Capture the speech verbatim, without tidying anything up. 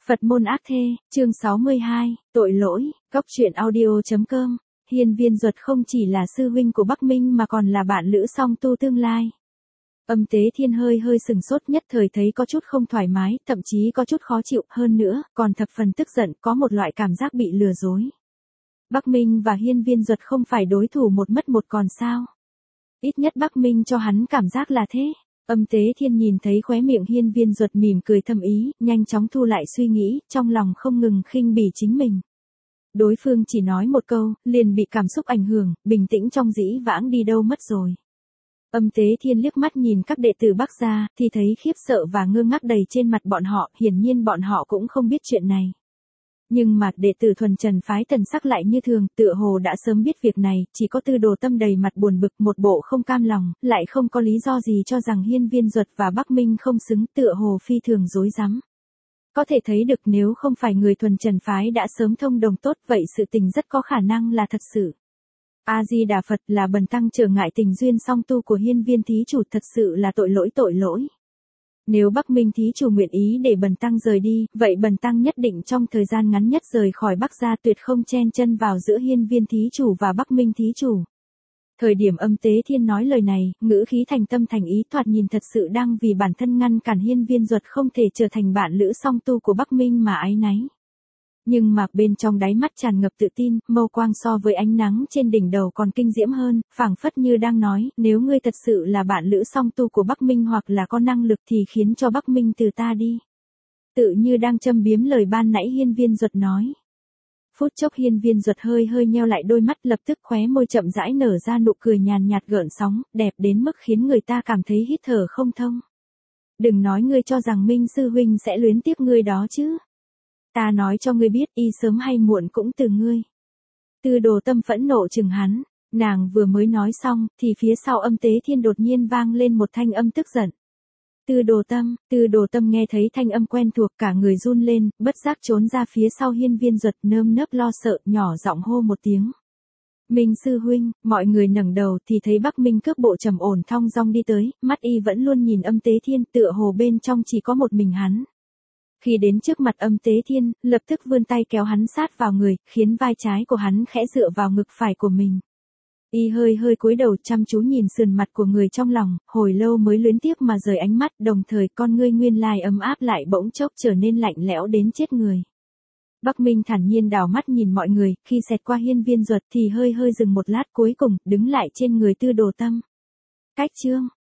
Phật môn ác thê, chương sáu mươi hai, tội lỗi, góc truyện audio.com. Hiên Viên Duật không chỉ là sư huynh của Bắc Minh mà còn là bạn lữ song tu tương lai. Âm Tế Thiên hơi hơi sừng sốt, nhất thời thấy có chút không thoải mái, thậm chí có chút khó chịu, hơn nữa, còn thập phần tức giận, có một loại cảm giác bị lừa dối. Bắc Minh và Hiên Viên Duật không phải đối thủ một mất một còn sao? Ít nhất Bắc Minh cho hắn cảm giác là thế. Âm Tế Thiên nhìn thấy khóe miệng Hiên Viên Duật mỉm cười thầm ý, nhanh chóng thu lại suy nghĩ, trong lòng không ngừng khinh bỉ chính mình. Đối phương chỉ nói một câu, liền bị cảm xúc ảnh hưởng, bình tĩnh trong dĩ vãng đi đâu mất rồi. Âm Tế Thiên liếc mắt nhìn các đệ tử Bắc gia, thì thấy khiếp sợ và ngơ ngác đầy trên mặt bọn họ, hiển nhiên bọn họ cũng không biết chuyện này. Nhưng mà đệ tử thuần trần phái thần sắc lại như thường, tựa hồ đã sớm biết việc này, chỉ có Tư Đồ Tâm đầy mặt buồn bực, một bộ không cam lòng, lại không có lý do gì cho rằng Hiên Viên Duật và Bắc Minh không xứng, tựa hồ phi thường rối rắm. Có thể thấy được nếu không phải người thuần trần phái đã sớm thông đồng tốt, vậy sự tình rất có khả năng là thật sự. A-di-đà Phật, là bần tăng trở ngại tình duyên song tu của Hiên Viên thí chủ, thật sự là tội lỗi tội lỗi. Nếu Bắc Minh thí chủ nguyện ý để bần tăng rời đi, vậy bần tăng nhất định trong thời gian ngắn nhất rời khỏi Bắc gia, tuyệt không chen chân vào giữa Hiên Viên thí chủ và Bắc Minh thí chủ. Thời điểm Âm Tế Thiên nói lời này, ngữ khí thành tâm thành ý, thoạt nhìn thật sự đang vì bản thân ngăn cản Hiên Viên Duật không thể trở thành bạn lữ song tu của Bắc Minh mà áy náy. Nhưng mà bên trong đáy mắt tràn ngập tự tin, mâu quang so với ánh nắng trên đỉnh đầu còn kinh diễm hơn, phảng phất như đang nói, nếu ngươi thật sự là bạn lữ song tu của Bắc Minh hoặc là có năng lực thì khiến cho Bắc Minh từ ta đi. Tự như đang châm biếm lời ban nãy Hiên Viên Duật nói. Phút chốc Hiên Viên Duật hơi hơi nheo lại đôi mắt, lập tức khóe môi chậm rãi nở ra nụ cười nhàn nhạt gợn sóng, đẹp đến mức khiến người ta cảm thấy hít thở không thông. Đừng nói ngươi cho rằng Minh sư huynh sẽ luyến tiếc ngươi đó chứ. Ta nói cho ngươi biết, y sớm hay muộn cũng từ ngươi. Tư Đồ Tâm phẫn nộ chừng hắn, nàng vừa mới nói xong, thì phía sau Âm Tế Thiên đột nhiên vang lên một thanh âm tức giận. Tư Đồ Tâm, Tư Đồ Tâm nghe thấy thanh âm quen thuộc, cả người run lên, bất giác trốn ra phía sau Hiên Viên Duật, nơm nớp lo sợ, nhỏ giọng hô một tiếng. Minh sư huynh, mọi người ngẩng đầu thì thấy Bắc Minh cước bộ trầm ổn thong dong đi tới, mắt y vẫn luôn nhìn Âm Tế Thiên, tựa hồ bên trong chỉ có một mình hắn. Khi đến trước mặt Âm Tế Thiên, lập tức vươn tay kéo hắn sát vào người, khiến vai trái của hắn khẽ dựa vào ngực phải của mình. Y hơi hơi cúi đầu chăm chú nhìn sườn mặt của người trong lòng, hồi lâu mới luyến tiếc mà rời ánh mắt, đồng thời con ngươi nguyên lai ấm áp lại bỗng chốc trở nên lạnh lẽo đến chết người. Bắc Minh thản nhiên đảo mắt nhìn mọi người, khi xẹt qua Hiên Viên Duật thì hơi hơi dừng một lát, cuối cùng đứng lại trên người Tư Đồ Tâm. Cách chương